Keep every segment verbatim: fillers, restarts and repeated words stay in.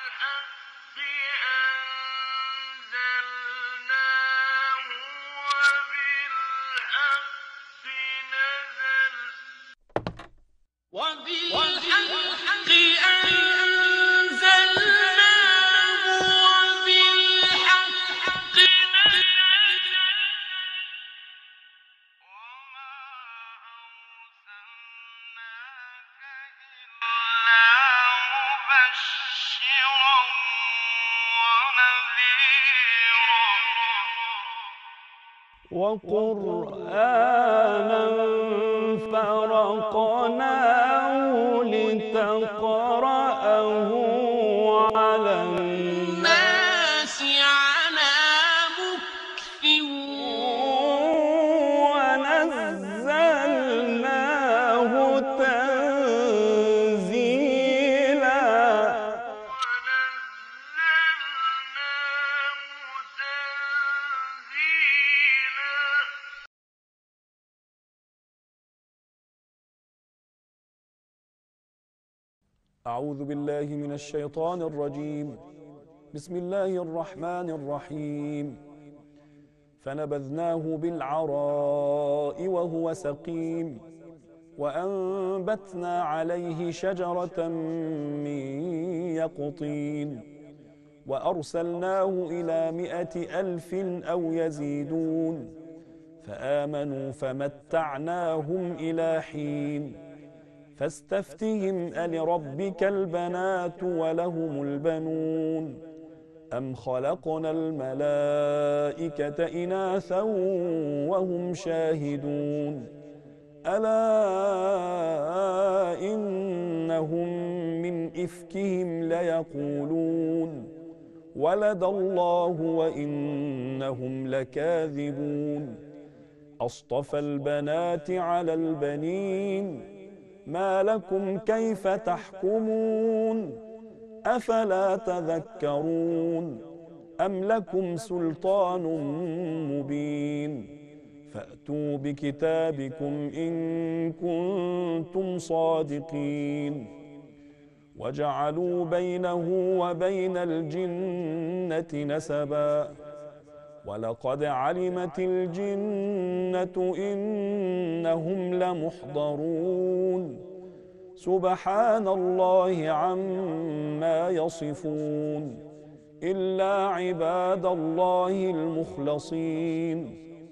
وقرآنا فرقناه لتقرأه على الناس على مكث ونزلناه تنزيلا. أعوذ بالله من الشيطان الرجيم. بسم الله الرحمن الرحيم. فنبذناه بالعراء وهو سقيم وأنبتنا عليه شجرة من يقطين وأرسلناه إلى مائة ألف أو يزيدون فآمنوا فمتعناهم إلى حين. فاستفتهم ألربك البنات ولهم البنون أم خلقنا الملائكة إناثا وهم شاهدون ألا إنهم من إفكهم ليقولون ولد الله وإنهم لكاذبون أصطفى البنات على البنين ما لكم كيف تحكمون أفلا تذكرون أم لكم سلطان مبين فأتوا بكتابكم إن كنتم صادقين. وجعلوا بينه وبين الجنة نسبا ولقد علمت الجنة إنهم لمحضرون سبحان الله عما يصفون إلا عباد الله المخلصين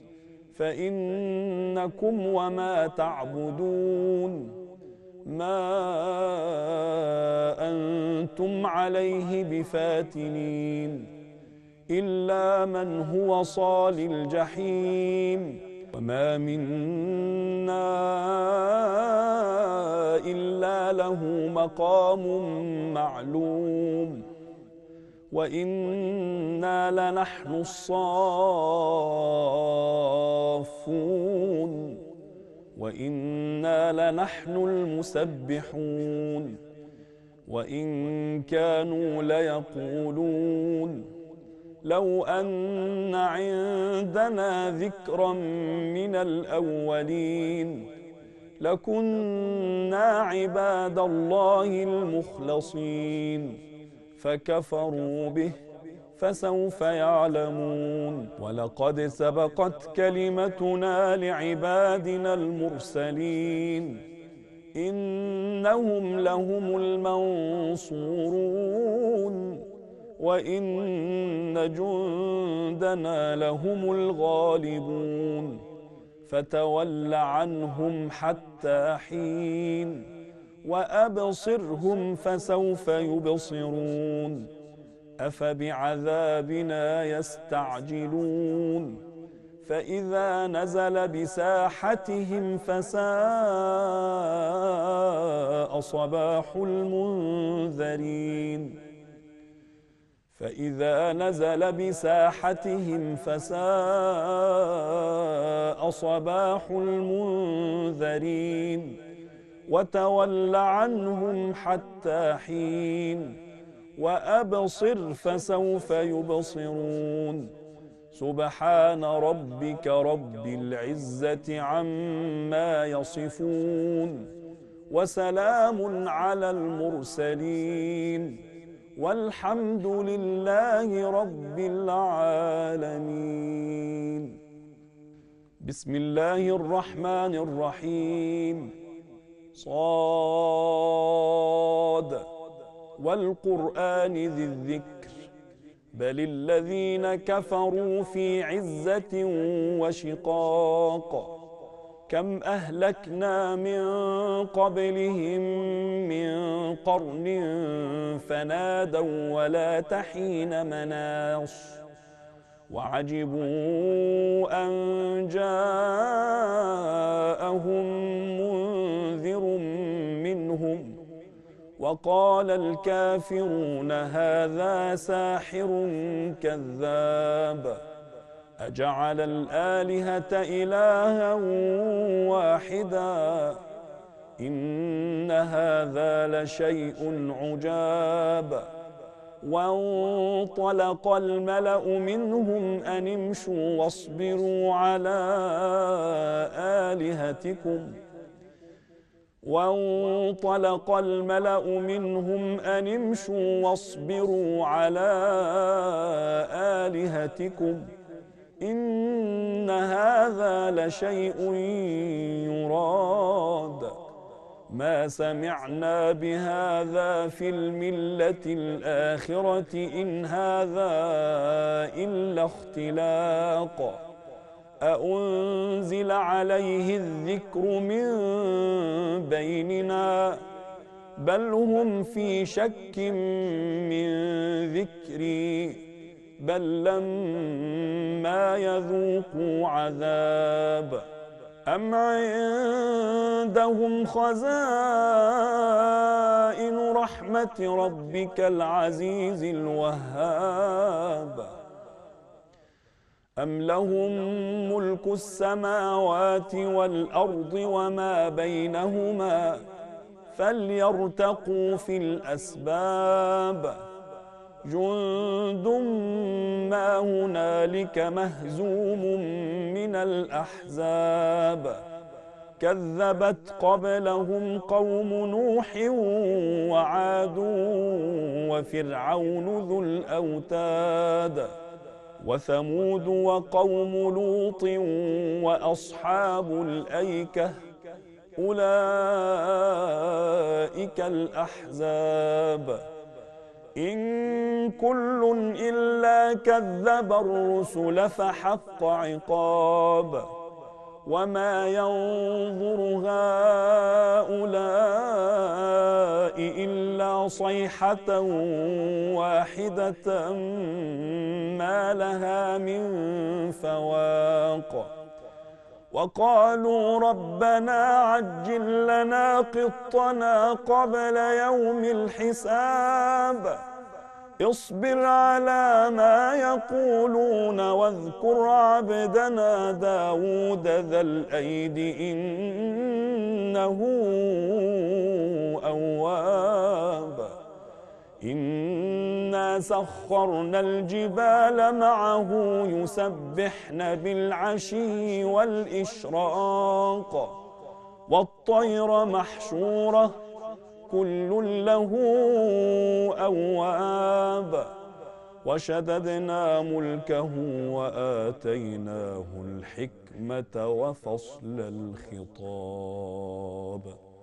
فإنكم وما تعبدون ما أنتم عليه بفاتنين إلا من هو صال الجحيم وما منا إلا له مقام معلوم وإنا لنحن الصافون وإنا لنحن المسبحون وإن كانوا ليقولون لو أن عندنا ذكرا من الأولين لكنا عباد الله المخلصين فكفروا به فسوف يعلمون. ولقد سبقت كلمتنا لعبادنا المرسلين إنهم لهم المنصورون وإن جندنا لهم الغالبون فتول عنهم حتى حين وأبصرهم فسوف يبصرون أفبعذابنا يستعجلون فإذا نزل بساحتهم فساء صباح المنذرين فإذا نزل بساحتهم فساء صباح المنذرين وتول عنهم حتى حين وأبصر فسوف يبصرون سبحان ربك رب العزة عما يصفون وسلام على المرسلين والحمد لله رب العالمين. بسم الله الرحمن الرحيم. صاد والقرآن ذي الذكر بل الذين كفروا في عزة وشقاق كم أهلكنا من قبلهم من قرن فنادوا ولا تحين مناص وعجبوا أن جاءهم منذر منهم وقال الكافرون هذا ساحر كذاب أجعل الآلهة إلها واحدا إن هذا لشيء عجاب وانطلق الملأ منهم أن امشوا واصبروا على آلهتكم وانطلق الملأ منهم أن امشوا واصبروا على آلهتكم إن هذا لشيء يراد ما سمعنا بهذا في الملة الآخرة إن هذا إلا اختلاق أأنزل عليه الذكر من بيننا بل هم في شك من ذكري بل لما يذوقوا عذاب أم عندهم خزائن رحمة ربك العزيز الوهاب أم لهم ملك السماوات والأرض وما بينهما فليرتقوا في الأسباب جند ما هنالك مهزوم من الأحزاب كذبت قبلهم قوم نوح وعاد وفرعون ذو الأوتاد وثمود وقوم لوط وأصحاب الأيكة أولئك الأحزاب إن كل إلا كذب الرسل فحق عقاب وما ينظر هؤلاء إلا صيحة واحدة ما لها من فواق وقالوا ربنا عجل لنا قطنا قبل يوم الحساب اصبر على ما يقولون واذكر عبدنا داود ذا الأيد إنه أواب إنا سخرنا الجبال معه يسبحن بالعشي والإشراق والطير محشورة كل له أواب وشددنا ملكه وآتيناه الحكمة وفصل الخطاب